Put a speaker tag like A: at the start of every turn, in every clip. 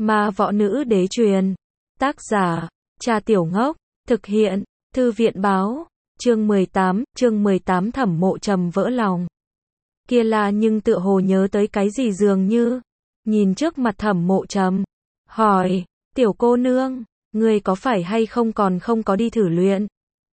A: Ma Võ Nữ Đế Truyền. Tác giả, Cha Tiểu Ngốc. Thực hiện, Thư viện Báo. Chương 18 Thẩm Mộ Trầm vỡ lòng. Kia là nhưng tựa hồ nhớ tới cái gì dường như. Nhìn trước mặt Thẩm Mộ Trầm. Hỏi, tiểu cô nương, ngươi có phải hay không còn không có đi thử luyện?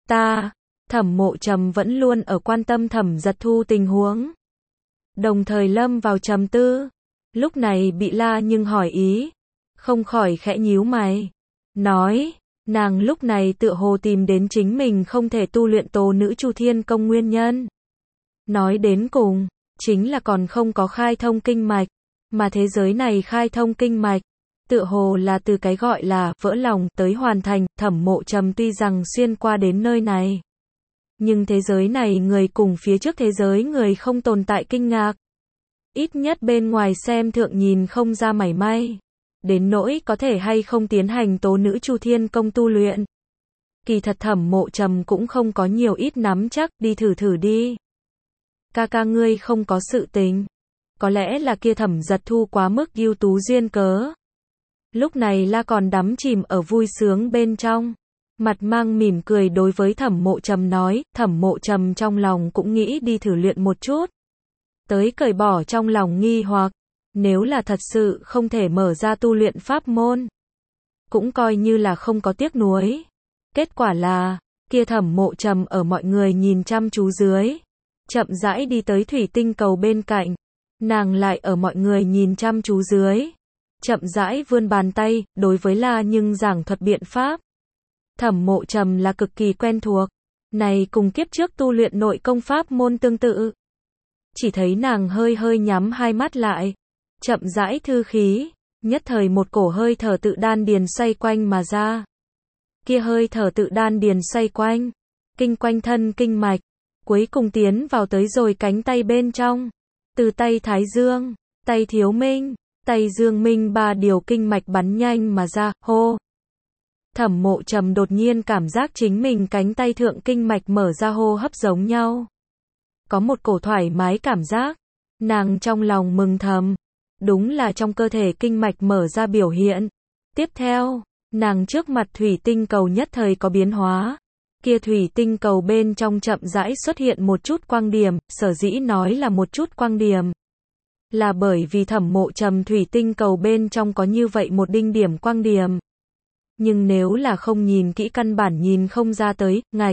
A: Thẩm Mộ Trầm vẫn luôn ở quan tâm Thẩm Giật Thu tình huống. Đồng thời lâm vào trầm tư. Lúc này bị La nhưng hỏi ý. Không khỏi khẽ nhíu mày. Nói, nàng lúc này tựa hồ tìm đến chính mình không thể tu luyện Tố Nữ Chu Thiên Công nguyên nhân. Nói đến cùng, chính là còn không có khai thông kinh mạch. Mà thế giới này khai thông kinh mạch, tựa hồ là từ cái gọi là vỡ lòng tới hoàn thành. Thẩm Mộ Trầm tuy rằng xuyên qua đến nơi này, nhưng thế giới này người cùng phía trước thế giới người không tồn tại kinh ngạc. Ít nhất bên ngoài xem thượng nhìn không ra mảy may. Đến nỗi có thể hay không tiến hành Tố Nữ Chu Thiên Công tu luyện. Kỳ thật Thẩm Mộ Trầm cũng không có nhiều ít nắm chắc, đi thử đi. Ca ngươi không có sự tình. Có lẽ là kia Thẩm Giật Thu quá mức ưu tú duyên cớ. Lúc này La còn đắm chìm ở vui sướng bên trong. Mặt mang mỉm cười đối với Thẩm Mộ Trầm nói. Thẩm Mộ Trầm trong lòng cũng nghĩ đi thử luyện một chút. Tới cởi bỏ trong lòng nghi hoặc. Nếu là thật sự không thể mở ra tu luyện pháp môn, cũng coi như là không có tiếc nuối. Kết quả là, kia Thẩm Mộ Trầm ở mọi người nhìn chăm chú dưới, chậm rãi đi tới thủy tinh cầu bên cạnh. Nàng lại ở mọi người nhìn chăm chú dưới, chậm rãi vươn bàn tay, đối với La nhưng giảng thuật biện pháp. Thẩm Mộ Trầm là cực kỳ quen thuộc, này cùng kiếp trước tu luyện nội công pháp môn tương tự. Chỉ thấy nàng hơi nhắm hai mắt lại, chậm rãi thư khí, nhất thời một cổ hơi thở tự đan điền xoay quanh mà ra. Kia hơi thở tự đan điền xoay quanh, kinh quanh thân kinh mạch, cuối cùng tiến vào tới rồi cánh tay bên trong. Từ tay Thái Dương, tay Thiếu Minh, tay Dương Minh ba điều kinh mạch bắn nhanh mà ra, hô. Thẩm Mộ Trầm đột nhiên cảm giác chính mình cánh tay thượng kinh mạch mở ra hô hấp giống nhau. Có một cổ thoải mái cảm giác, nàng trong lòng mừng thầm. Đúng là trong cơ thể kinh mạch mở ra biểu hiện. Tiếp theo, nàng trước mặt thủy tinh cầu nhất thời có biến hóa. Kia thủy tinh cầu bên trong chậm rãi xuất hiện một chút quang điểm, sở dĩ nói là một chút quang điểm. Là bởi vì Thẩm Mộ Trầm thủy tinh cầu bên trong có như vậy một đinh điểm quang điểm. Nhưng nếu là không nhìn kỹ căn bản nhìn không ra tới, ngạch.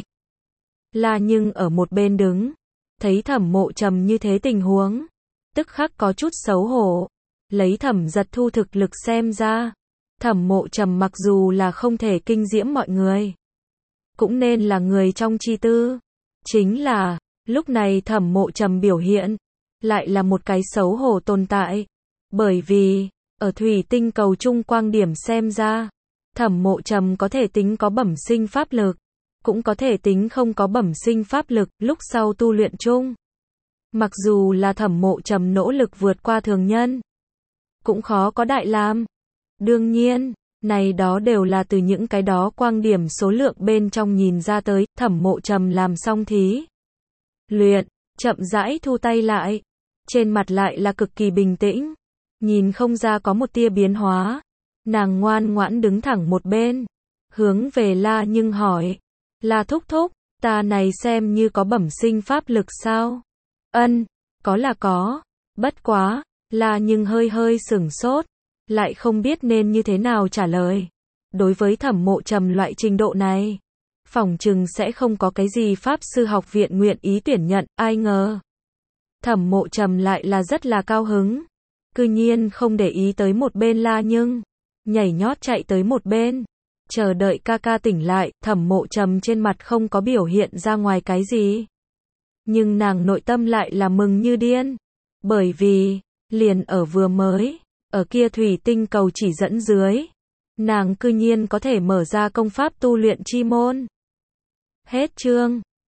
A: Là nhưng ở một bên đứng, thấy Thẩm Mộ Trầm như thế tình huống, tức khắc có chút xấu hổ. Lấy Thẩm Giật Thu thực lực xem ra, Thẩm Mộ Trầm mặc dù là không thể kinh diễm mọi người, cũng nên là người trong chi tư. Chính là, lúc này Thẩm Mộ Trầm biểu hiện, lại là một cái xấu hổ tồn tại. Bởi vì, ở thủy tinh cầu trung quang điểm xem ra, Thẩm Mộ Trầm có thể tính có bẩm sinh pháp lực, cũng có thể tính không có bẩm sinh pháp lực, lúc sau tu luyện chung. Mặc dù là Thẩm Mộ Trầm nỗ lực vượt qua thường nhân, cũng khó có đại làm. Đương nhiên, này đó đều là từ những cái đó quang điểm số lượng bên trong nhìn ra tới. Thẩm Mộ Trầm làm xong thí luyện, chậm rãi thu tay lại, trên mặt lại là cực kỳ bình tĩnh, nhìn không ra có một tia biến hóa. Nàng ngoan ngoãn đứng thẳng một bên, hướng về La nhưng hỏi, La thúc thúc, ta này xem như có bẩm sinh pháp lực sao? Ân, có là có, bất quá. La nhưng hơi sửng sốt, lại không biết nên như thế nào trả lời. Đối với Thẩm Mộ Trầm loại trình độ này, phỏng chừng sẽ không có cái gì pháp sư học viện nguyện ý tuyển nhận, ai ngờ. Thẩm Mộ Trầm lại là rất là cao hứng, cư nhiên không để ý tới một bên La nhưng, nhảy nhót chạy tới một bên, chờ đợi ca tỉnh lại. Thẩm Mộ Trầm trên mặt không có biểu hiện ra ngoài cái gì, nhưng nàng nội tâm lại là mừng như điên, bởi vì liền ở vừa mới, ở kia thủy tinh cầu chỉ dẫn dưới, nàng cư nhiên có thể mở ra công pháp tu luyện chi môn. Hết chương.